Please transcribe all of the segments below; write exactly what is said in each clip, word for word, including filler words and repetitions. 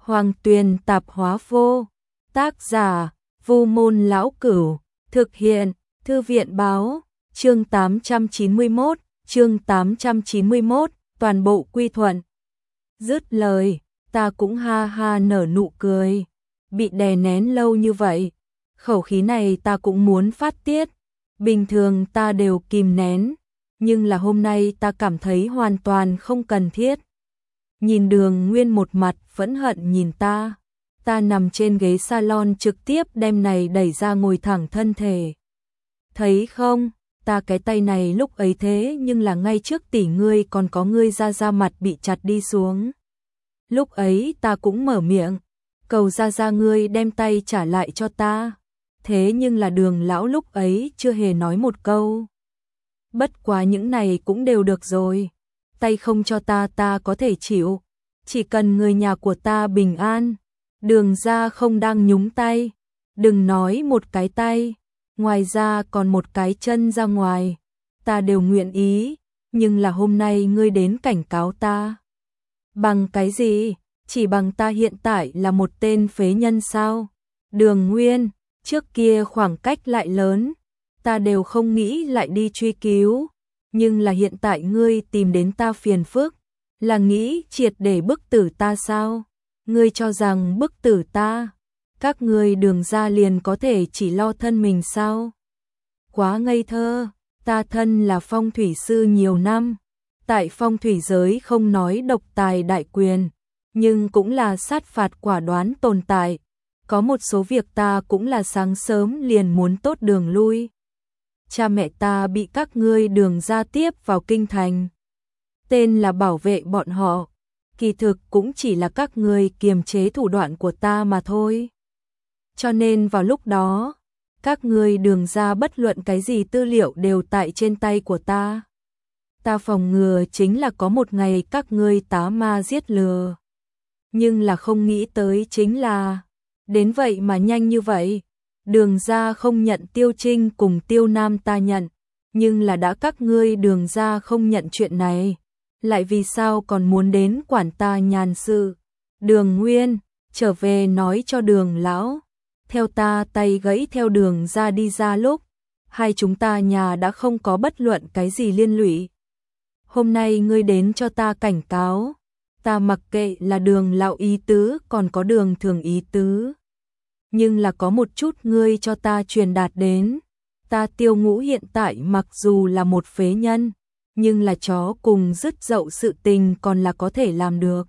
Hoàng Tuyền Tạp Hóa Vô. Tác giả: Vu Môn Lão Cửu. Thực hiện: Thư viện Báo. Chương tám trăm chín mươi mốt, chương tám trăm chín mươi mốt, toàn bộ quy thuận. Dứt lời, ta cũng ha ha nở nụ cười. Bị đè nén lâu như vậy, khẩu khí này ta cũng muốn phát tiết. Bình thường ta đều kìm nén, nhưng là hôm nay ta cảm thấy hoàn toàn không cần thiết. Nhìn Đường Nguyên một mặt phẫn hận nhìn ta, ta nằm trên ghế salon trực tiếp đem này đẩy ra ngồi thẳng thân thể. Thấy không, ta cái tay này lúc ấy thế nhưng là ngay trước tỷ ngươi còn có ngươi ra ra mặt bị chặt đi xuống. Lúc ấy ta cũng mở miệng, cầu ra ra ngươi đem tay trả lại cho ta. Thế nhưng là Đường lão lúc ấy chưa hề nói một câu. Bất quá những này cũng đều được rồi. Tay không cho ta ta có thể chịu. Chỉ cần người nhà của ta bình an. Đường ra không đang nhúng tay. Đừng nói một cái tay. Ngoài ra còn một cái chân ra ngoài. Ta đều nguyện ý. Nhưng là hôm nay ngươi đến cảnh cáo ta. Bằng cái gì? Chỉ bằng ta hiện tại là một tên phế nhân sao? Đường Nguyên, trước kia khoảng cách lại lớn. Ta đều không nghĩ lại đi truy cứu. Nhưng là hiện tại ngươi tìm đến ta phiền phức. Là nghĩ triệt để bức tử ta sao? Ngươi cho rằng bức tử ta, các ngươi Đường ra liền có thể chỉ lo thân mình sao? Quá ngây thơ, ta thân là phong thủy sư nhiều năm. Tại phong thủy giới không nói độc tài đại quyền, nhưng cũng là sát phạt quả đoán tồn tại. Có một số việc ta cũng là sáng sớm liền muốn tốt đường lui. Cha mẹ ta bị các ngươi Đường ra tiếp vào kinh thành. Tên là bảo vệ bọn họ. Kỳ thực cũng chỉ là các ngươi kiềm chế thủ đoạn của ta mà thôi. Cho nên vào lúc đó, các ngươi Đường ra bất luận cái gì tư liệu đều tại trên tay của ta. Ta phòng ngừa chính là có một ngày các ngươi tá ma giết lừa. Nhưng là không nghĩ tới chính là, đến vậy mà nhanh như vậy. Đường ra không nhận Tiêu Trinh cùng Tiêu Nam ta nhận, nhưng là đã các ngươi Đường ra không nhận chuyện này, lại vì sao còn muốn đến quản ta nhàn sự? Đường Nguyên, trở về nói cho Đường lão, theo ta tay gãy theo Đường ra đi ra lúc, hai chúng ta nhà đã không có bất luận cái gì liên lụy. Hôm nay ngươi đến cho ta cảnh cáo, ta mặc kệ là Đường lão ý tứ còn có Đường thường ý tứ. Nhưng là có một chút ngươi cho ta truyền đạt đến, ta Tiêu Ngũ hiện tại mặc dù là một phế nhân, nhưng là chó cùng dứt dậu sự tình còn là có thể làm được.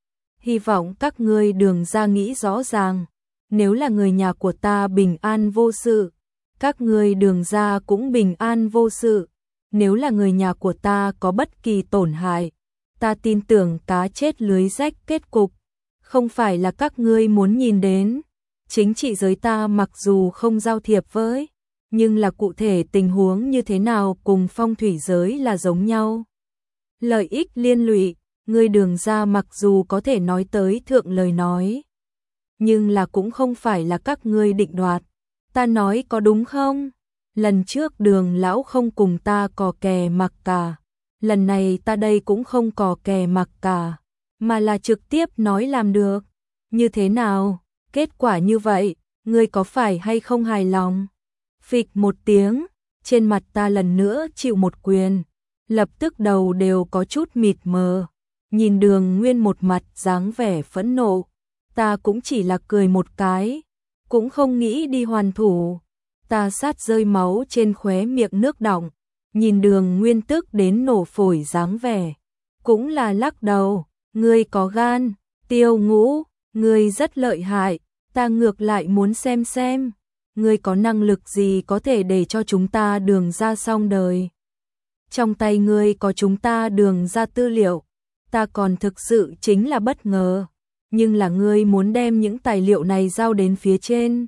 Hy vọng các ngươi Đường ra nghĩ rõ ràng, nếu là người nhà của ta bình an vô sự, các ngươi Đường ra cũng bình an vô sự. Nếu là người nhà của ta có bất kỳ tổn hại, ta tin tưởng cá chết lưới rách kết cục, không phải là các ngươi muốn nhìn đến. Chính trị giới ta mặc dù không giao thiệp với, nhưng là cụ thể tình huống như thế nào cùng phong thủy giới là giống nhau. Lợi ích liên lụy, ngươi Đường ra mặc dù có thể nói tới thượng lời nói, nhưng là cũng không phải là các ngươi định đoạt. Ta nói có đúng không? Lần trước Đường lão không cùng ta cò kè mặc cả, lần này ta đây cũng không cò kè mặc cả, mà là trực tiếp nói làm được. Như thế nào? Kết quả như vậy, ngươi có phải hay không hài lòng? Phịch một tiếng, trên mặt ta lần nữa chịu một quyền, lập tức đầu đều có chút mịt mờ. Nhìn Đường Nguyên một mặt dáng vẻ phẫn nộ, ta cũng chỉ là cười một cái, cũng không nghĩ đi hoàn thủ. Ta sát rơi máu trên khóe miệng nước đọng, nhìn Đường Nguyên tức đến nổ phổi dáng vẻ, cũng là lắc đầu. Ngươi có gan, Tiêu Ngũ, ngươi rất lợi hại, ta ngược lại muốn xem xem, ngươi có năng lực gì có thể để cho chúng ta Đường ra xong đời. Trong tay ngươi có chúng ta Đường ra tư liệu, ta còn thực sự chính là bất ngờ, nhưng là ngươi muốn đem những tài liệu này giao đến phía trên.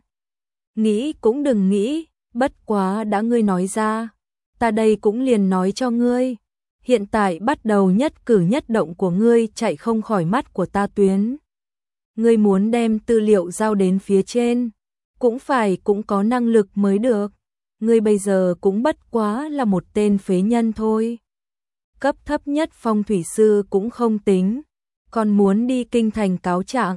Nghĩ cũng đừng nghĩ, bất quá đã ngươi nói ra, ta đây cũng liền nói cho ngươi. Hiện tại bắt đầu nhất cử nhất động của ngươi chạy không khỏi mắt của ta tuyến. Ngươi muốn đem tư liệu giao đến phía trên, cũng phải cũng có năng lực mới được. Ngươi bây giờ cũng bất quá là một tên phế nhân thôi. Cấp thấp nhất phong thủy sư cũng không tính, còn muốn đi kinh thành cáo trạng.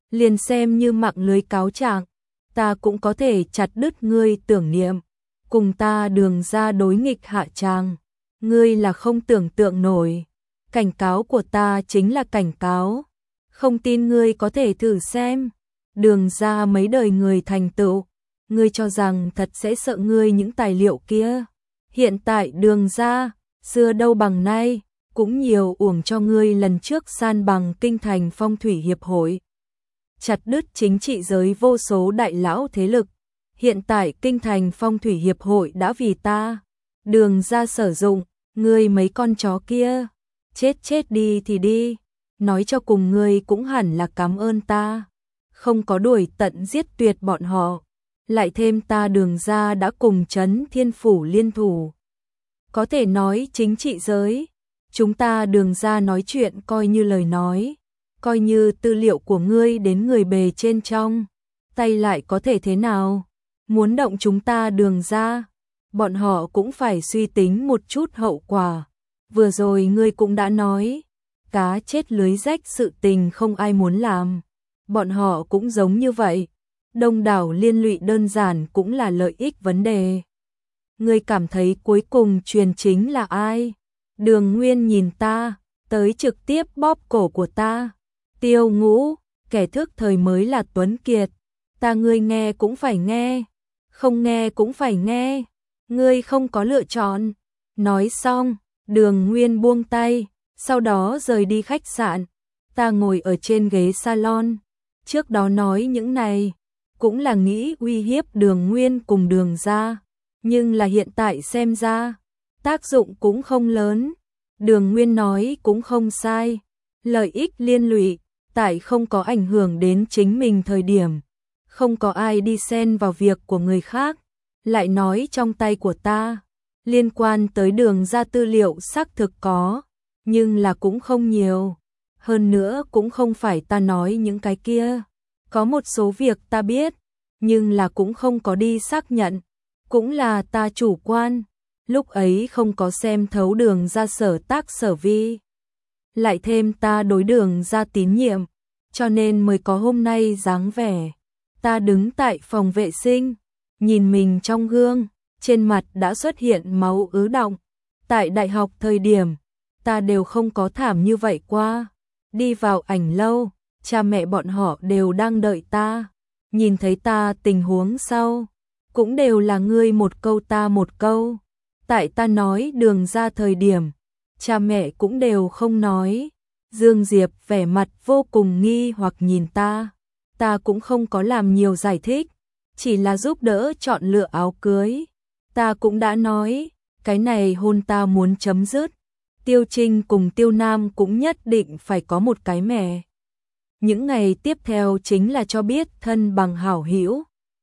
liền xem như mạng lưới cáo trạng, ta cũng có thể chặt đứt ngươi tưởng niệm, cùng ta Đường gia đối nghịch hạ tràng. Ngươi là không tưởng tượng nổi, cảnh cáo của ta chính là cảnh cáo, không tin ngươi có thể thử xem. Đường gia mấy đời người thành tựu, ngươi cho rằng thật sẽ sợ ngươi những tài liệu kia? Hiện tại Đường gia, xưa đâu bằng nay, cũng nhiều uổng cho ngươi lần trước san bằng kinh thành phong thủy hiệp hội, chặt đứt chính trị giới vô số đại lão thế lực. Hiện tại kinh thành phong thủy hiệp hội đã vì ta Đường gia sử dụng, ngươi mấy con chó kia, chết chết đi thì đi, nói cho cùng ngươi cũng hẳn là cảm ơn ta, không có đuổi tận giết tuyệt bọn họ, lại thêm ta Đường gia đã cùng Trấn Thiên Phủ liên thủ. Có thể nói chính trị giới, chúng ta Đường gia nói chuyện coi như lời nói, coi như tư liệu của ngươi đến người bề trên trong, tay lại có thể thế nào? Muốn động chúng ta Đường gia, bọn họ cũng phải suy tính một chút hậu quả. Vừa rồi ngươi cũng đã nói, cá chết lưới rách sự tình không ai muốn làm. Bọn họ cũng giống như vậy, đông đảo liên lụy đơn giản cũng là lợi ích vấn đề. Ngươi cảm thấy cuối cùng truyền chính là ai? Đường Nguyên nhìn ta, tới trực tiếp bóp cổ của ta. Tiêu Ngũ, kẻ thức thời mới là Tuấn Kiệt. Ta ngươi nghe cũng phải nghe, không nghe cũng phải nghe. Ngươi không có lựa chọn. Nói xong, Đường Nguyên buông tay, sau đó rời đi khách sạn. Ta ngồi ở trên ghế salon. Trước đó nói những này, cũng là nghĩ uy hiếp Đường Nguyên cùng Đường gia. Nhưng là hiện tại xem ra, tác dụng cũng không lớn. Đường Nguyên nói cũng không sai. Lợi ích liên lụy, tại không có ảnh hưởng đến chính mình thời điểm. Không có ai đi xen vào việc của người khác. Lại nói trong tay của ta, liên quan tới Đường gia tư liệu xác thực có, nhưng là cũng không nhiều. Hơn nữa cũng không phải ta nói những cái kia. Có một số việc ta biết, nhưng là cũng không có đi xác nhận. Cũng là ta chủ quan, lúc ấy không có xem thấu Đường gia sở tác sở vi. Lại thêm ta đối Đường gia tín nhiệm, cho nên mới có hôm nay dáng vẻ. Ta đứng tại phòng vệ sinh, nhìn mình trong gương, trên mặt đã xuất hiện máu ứ đọng. Tại đại học thời điểm, ta đều không có thảm như vậy qua. Đi vào ảnh lâu, cha mẹ bọn họ đều đang đợi ta. Nhìn thấy ta tình huống sau, cũng đều là ngươi một câu ta một câu. Tại ta nói Đường gia thời điểm, cha mẹ cũng đều không nói. Dương Diệp vẻ mặt vô cùng nghi hoặc nhìn ta. Ta cũng không có làm nhiều giải thích, chỉ là giúp đỡ chọn lựa áo cưới. Ta cũng đã nói, cái này hôn ta muốn chấm dứt. Tiêu Trinh cùng Tiêu Nam cũng nhất định phải có một cái mẹ. Những ngày tiếp theo chính là cho biết thân bằng hảo hữu,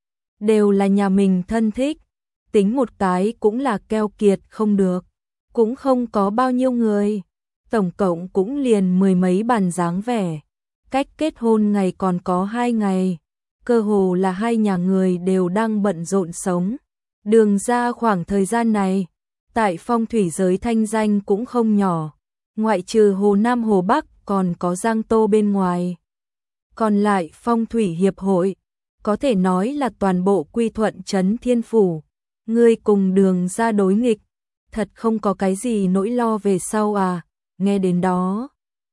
đều là nhà mình thân thích. Tính một cái cũng là keo kiệt không được, cũng không có bao nhiêu người. Tổng cộng cũng liền mười mấy bàn dáng vẻ. Cách kết hôn ngày còn có hai ngày, cơ hồ là hai nhà người đều đang bận rộn sống. Đường gia khoảng thời gian này, tại phong thủy giới thanh danh cũng không nhỏ, ngoại trừ Hồ Nam Hồ Bắc còn có Giang Tô bên ngoài. Còn lại phong thủy hiệp hội, có thể nói là toàn bộ quy thuận Trấn Thiên Phủ. Ngươi cùng Đường gia đối nghịch, thật không có cái gì nỗi lo về sau à? Nghe đến đó,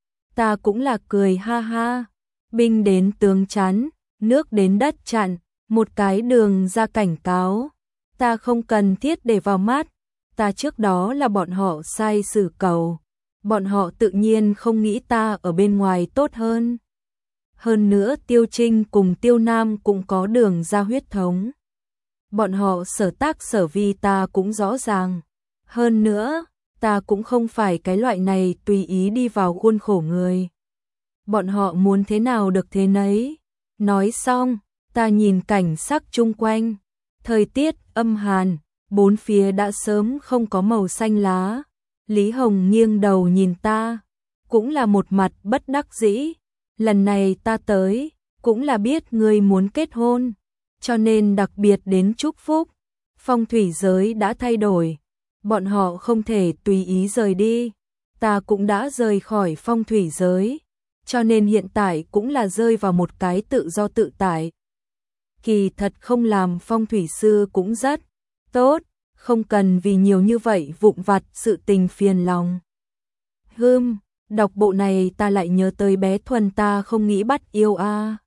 ta cũng là cười ha ha. Binh đến tướng chắn, nước đến đất chặn, một cái Đường gia cảnh cáo, ta không cần thiết để vào mắt. Ta trước đó là bọn họ sai xử cầu, bọn họ tự nhiên không nghĩ ta ở bên ngoài tốt hơn. Hơn nữa Tiêu Trinh cùng Tiêu Nam cũng có Đường gia huyết thống, bọn họ sở tác sở vi ta cũng rõ ràng. Hơn nữa, ta cũng không phải cái loại này tùy ý đi vào khuôn khổ người. Bọn họ muốn thế nào được thế nấy. Nói xong, ta nhìn cảnh sắc chung quanh. Thời tiết âm hàn, bốn phía đã sớm không có màu xanh lá. Lý Hồng nghiêng đầu nhìn ta, cũng là một mặt bất đắc dĩ. Lần này ta tới, cũng là biết ngươi muốn kết hôn, cho nên đặc biệt đến chúc phúc. Phong thủy giới đã thay đổi, bọn họ không thể tùy ý rời đi. Ta cũng đã rời khỏi phong thủy giới, cho nên hiện tại cũng là rơi vào một cái tự do tự tại. Kỳ thật không làm phong thủy sư cũng rất tốt, không cần vì nhiều như vậy vụn vặt sự tình phiền lòng. Hừm, đọc bộ này ta lại nhớ tới bé Thuần ta không nghĩ bắt yêu a. À.